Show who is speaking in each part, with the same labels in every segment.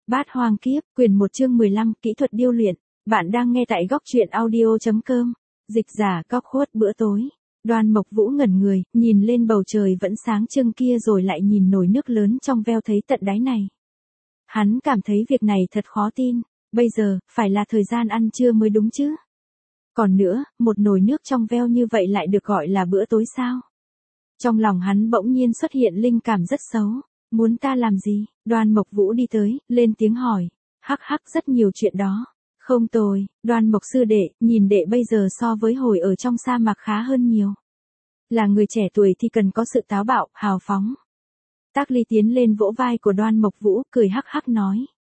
Speaker 1: Bát Hoang Kiếp, quyển 1 chương 15, kỹ thuật điêu luyện. Bạn đang nghe tại góc truyện audio.com. Dịch giả Góc Khuất bữa tối. Đoan Mộc Vũ ngẩn người, nhìn lên bầu trời vẫn sáng trưng kia rồi lại nhìn nồi nước lớn trong veo thấy tận đáy này. Hắn cảm thấy việc này thật khó tin, bây giờ, phải là thời gian ăn trưa mới đúng chứ. Còn nữa, một nồi nước trong veo như vậy lại được gọi là bữa tối sao? Trong lòng hắn bỗng nhiên xuất hiện linh cảm rất xấu. Muốn ta làm gì? Đoan Mộc Vũ đi tới, lên tiếng hỏi. Hắc hắc, rất nhiều chuyện đó. Không tồi, Đoan Mộc sư đệ, nhìn đệ bây giờ so với hồi ở trong sa mạc khá hơn nhiều. Là người trẻ tuổi thì cần có sự táo bạo, hào phóng. Tác Ly tiến lên vỗ vai của Đoan Mộc Vũ, cười hắc hắc nói.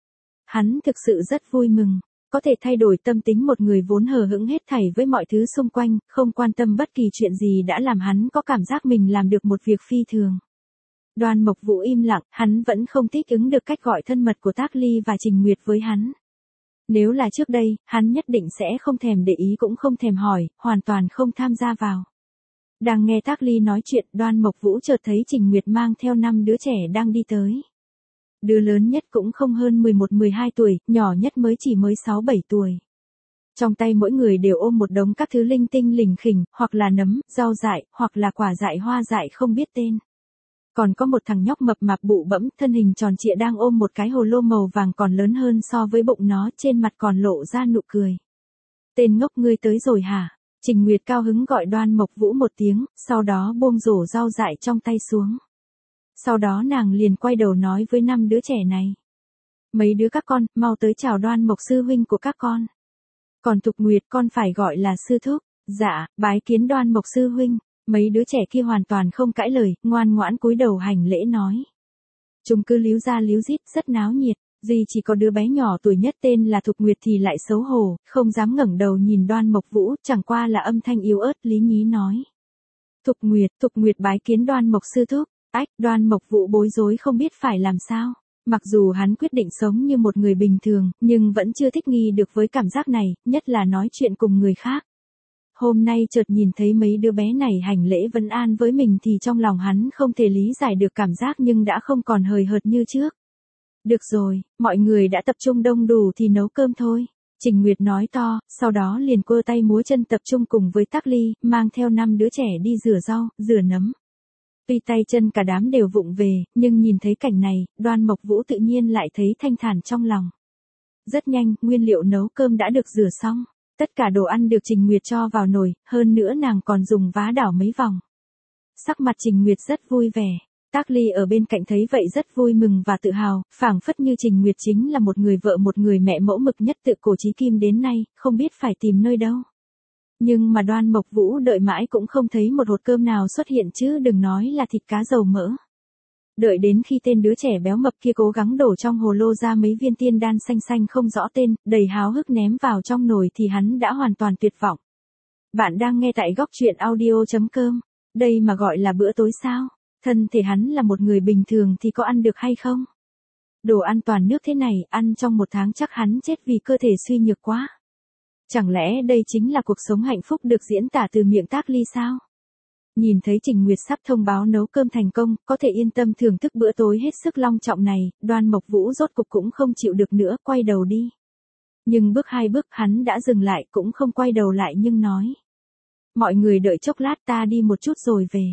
Speaker 1: Hắn thực sự rất vui mừng, có thể thay đổi tâm tính một người vốn hờ hững hết thảy với mọi thứ xung quanh, không quan tâm bất kỳ chuyện gì đã làm hắn có cảm giác mình làm được một việc phi thường. Đoan Mộc Vũ im lặng, hắn vẫn không thích ứng được cách gọi thân mật của Tác Ly và Trình Nguyệt với hắn. Nếu là trước đây, hắn nhất định sẽ không thèm để ý cũng không thèm hỏi, hoàn toàn không tham gia vào. Đang nghe Tác Ly nói chuyện, Đoan Mộc Vũ chợt thấy Trình Nguyệt mang theo 5 đứa trẻ đang đi tới. Đứa lớn nhất cũng không hơn 11-12 tuổi, nhỏ nhất mới chỉ mới 6-7 tuổi. Trong tay mỗi người đều ôm một đống các thứ linh tinh lình khỉnh, hoặc là nấm, rau dại, hoặc là quả dại hoa dại không biết tên. Còn có một thằng nhóc mập mạp bụ bẫm, thân hình tròn trịa đang ôm một cái hồ lô màu vàng còn lớn hơn so với bụng nó, trên mặt còn lộ ra nụ cười. Tên ngốc, ngươi tới rồi hả? Trình Nguyệt cao hứng gọi Đoan Mộc Vũ một tiếng, sau đó buông rổ rau dại trong tay xuống. Sau đó nàng liền quay đầu nói với 5 đứa trẻ này. Mấy đứa các con, mau tới chào Đoan Mộc sư huynh của các con. Còn Thục Nguyệt con phải gọi là sư thúc. Dạ, bái kiến Đoan Mộc sư huynh. Mấy đứa trẻ kia hoàn toàn không cãi lời, ngoan ngoãn cúi đầu hành lễ nói. Chúng cứ líu ra líu rít rất náo nhiệt, duy chỉ có đứa bé nhỏ tuổi nhất tên là Thục Nguyệt thì lại xấu hổ, không dám ngẩng đầu nhìn Đoan Mộc Vũ, chẳng qua là âm thanh yếu ớt lý nhí nói. Thục Nguyệt bái kiến Đoan Mộc sư thúc. Ách, Đoan Mộc Vũ bối rối không biết phải làm sao. Mặc dù hắn quyết định sống như một người bình thường, nhưng vẫn chưa thích nghi được với cảm giác này, nhất là nói chuyện cùng người khác. Hôm nay chợt nhìn thấy mấy đứa bé này hành lễ vân an với mình thì trong lòng hắn không thể lý giải được cảm giác nhưng đã không còn hời hợt như trước. Được rồi, mọi người đã tập trung đông đủ thì nấu cơm thôi. Trình Nguyệt nói to, sau đó liền quơ tay múa chân tập trung cùng với Tác Ly, mang theo 5 đứa trẻ đi rửa rau, rửa nấm. Tuy tay chân cả đám đều vụng về, nhưng nhìn thấy cảnh này, Đoan Mộc Vũ tự nhiên lại thấy thanh thản trong lòng. Rất nhanh, nguyên liệu nấu cơm đã được rửa xong. Tất cả đồ ăn được Trình Nguyệt cho vào nồi, hơn nữa nàng còn dùng vá đảo mấy vòng. Sắc mặt Trình Nguyệt rất vui vẻ. Tác Ly ở bên cạnh thấy vậy rất vui mừng và tự hào, phảng phất như Trình Nguyệt chính là một người vợ một người mẹ mẫu mực nhất tự cổ chí kim đến nay, không biết phải tìm nơi đâu. Nhưng mà Đoan Mộc Vũ đợi mãi cũng không thấy một hột cơm nào xuất hiện chứ đừng nói là thịt cá dầu mỡ. Đợi đến khi tên đứa trẻ béo mập kia cố gắng đổ trong hồ lô ra mấy viên tiên đan xanh xanh không rõ tên, đầy háo hức ném vào trong nồi thì hắn đã hoàn toàn tuyệt vọng. Bạn đang nghe tại góc truyện audio.com. Đây mà gọi là bữa tối sao? Thân thể hắn là một người bình thường thì có ăn được hay không? Đồ ăn toàn nước thế này, ăn trong 1 tháng chắc hắn chết vì cơ thể suy nhược quá. Chẳng lẽ đây chính là cuộc sống hạnh phúc được diễn tả từ miệng Tác Ly sao? Nhìn thấy Trình Nguyệt sắp thông báo nấu cơm thành công, có thể yên tâm thưởng thức bữa tối hết sức long trọng này, Đoan Mộc Vũ rốt cục cũng không chịu được nữa, quay đầu đi. Nhưng bước 2 bước hắn đã dừng lại cũng không quay đầu lại nhưng nói. Mọi người đợi chốc lát ta đi một chút rồi về.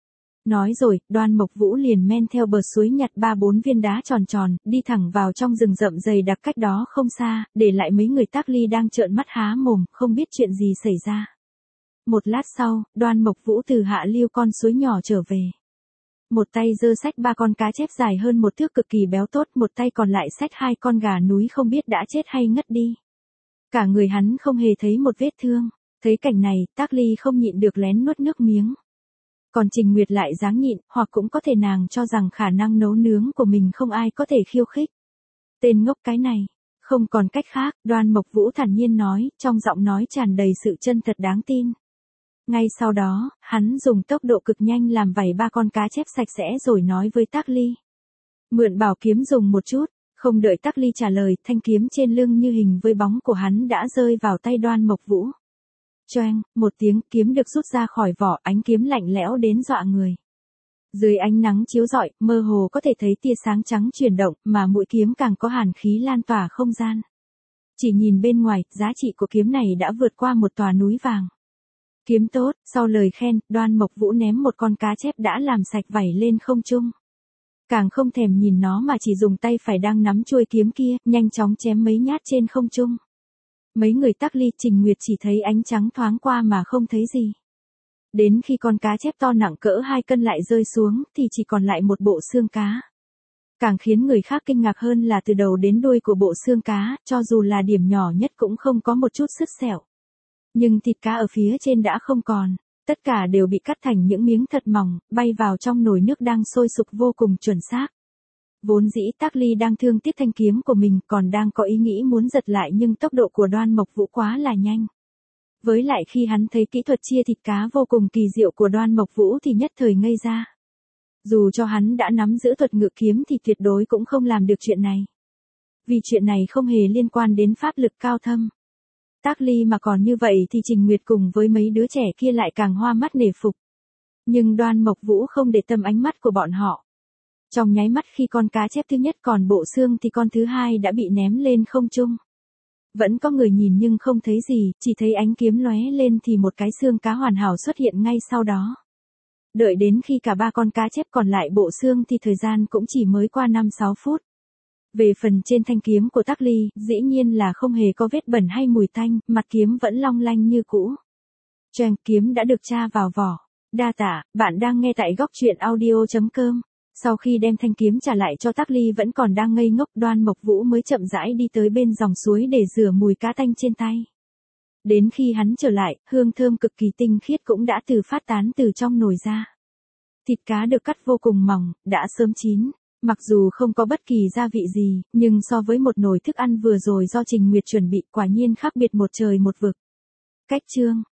Speaker 1: Nói rồi, Đoan Mộc Vũ liền men theo bờ suối nhặt 3-4 viên đá tròn tròn, đi thẳng vào trong rừng rậm dày đặc cách đó không xa, để lại mấy người Tác Ly đang trợn mắt há mồm, không biết chuyện gì xảy ra. Một lát sau, Đoan Mộc Vũ từ hạ lưu con suối nhỏ trở về. Một tay giơ xách 3 con cá chép dài hơn 1 thước cực kỳ béo tốt, một tay còn lại xách 2 con gà núi không biết đã chết hay ngất đi. Cả người hắn không hề thấy một vết thương. Thấy cảnh này, Tác Ly không nhịn được lén nuốt nước miếng. Còn Trình Nguyệt lại dáng nhịn, hoặc cũng có thể nàng cho rằng khả năng nấu nướng của mình không ai có thể khiêu khích. Tên ngốc cái này. Không còn cách khác, Đoan Mộc Vũ thản nhiên nói, trong giọng nói tràn đầy sự chân thật đáng tin. Ngay sau đó, hắn dùng tốc độ cực nhanh làm vảy 3 con cá chép sạch sẽ rồi nói với Tác Ly. Mượn bảo kiếm dùng một chút, không đợi Tác Ly trả lời, thanh kiếm trên lưng như hình với bóng của hắn đã rơi vào tay Đoan Mộc Vũ. Choeng, một tiếng kiếm được rút ra khỏi vỏ, ánh kiếm lạnh lẽo đến dọa người. Dưới ánh nắng chiếu rọi, mơ hồ có thể thấy tia sáng trắng chuyển động, mà mũi kiếm càng có hàn khí lan tỏa không gian. Chỉ nhìn bên ngoài, giá trị của kiếm này đã vượt qua một tòa núi vàng. Kiếm tốt, sau lời khen, Đoan Mộc Vũ ném một con cá chép đã làm sạch vẩy lên không trung. Càng không thèm nhìn nó mà chỉ dùng tay phải đang nắm chuôi kiếm kia, nhanh chóng chém mấy nhát trên không trung. Mấy người Tắc Ly, Trình Nguyệt chỉ thấy ánh trắng thoáng qua mà không thấy gì. Đến khi con cá chép to nặng cỡ 2 cân lại rơi xuống, thì chỉ còn lại một bộ xương cá. Càng khiến người khác kinh ngạc hơn là từ đầu đến đuôi của bộ xương cá, cho dù là điểm nhỏ nhất cũng không có một chút sứt sẹo. Nhưng thịt cá ở phía trên đã không còn, tất cả đều bị cắt thành những miếng thật mỏng, bay vào trong nồi nước đang sôi sục vô cùng chuẩn xác. Vốn dĩ Tắc Ly đang thương tiếc thanh kiếm của mình, còn đang có ý nghĩ muốn giật lại, nhưng tốc độ của Đoan Mộc Vũ quá là nhanh. Với lại khi hắn thấy kỹ thuật chia thịt cá vô cùng kỳ diệu của Đoan Mộc Vũ thì nhất thời ngây ra. Dù cho hắn đã nắm giữ thuật ngự kiếm thì tuyệt đối cũng không làm được chuyện này. Vì chuyện này không hề liên quan đến pháp lực cao thâm. Tắc Ly mà còn như vậy thì Trình Nguyệt cùng với mấy đứa trẻ kia lại càng hoa mắt nể phục. Nhưng Đoan Mộc Vũ không để tâm ánh mắt của bọn họ. Trong nháy mắt khi con cá chép thứ nhất còn bộ xương thì con thứ hai đã bị ném lên không trung. Vẫn có người nhìn nhưng không thấy gì, chỉ thấy ánh kiếm lóe lên thì một cái xương cá hoàn hảo xuất hiện ngay sau đó. Đợi đến khi cả 3 con cá chép còn lại bộ xương thì thời gian cũng chỉ mới qua 5-6 phút. Về phần trên thanh kiếm của Tắc Ly, dĩ nhiên là không hề có vết bẩn hay mùi tanh, mặt kiếm vẫn long lanh như cũ. Choàng, kiếm đã được tra vào vỏ. Đa tạ, bạn đang nghe tại góc truyện audio.com. Sau khi đem thanh kiếm trả lại cho Tắc Ly vẫn còn đang ngây ngốc, Đoan Mộc Vũ mới chậm rãi đi tới bên dòng suối để rửa mùi cá tanh trên tay. Đến khi hắn trở lại, hương thơm cực kỳ tinh khiết cũng đã phát tán từ trong nồi ra. Thịt cá được cắt vô cùng mỏng, đã sớm chín. Mặc dù không có bất kỳ gia vị gì, nhưng so với một nồi thức ăn vừa rồi do Trình Nguyệt chuẩn bị, quả nhiên khác biệt một trời một vực. Cách chương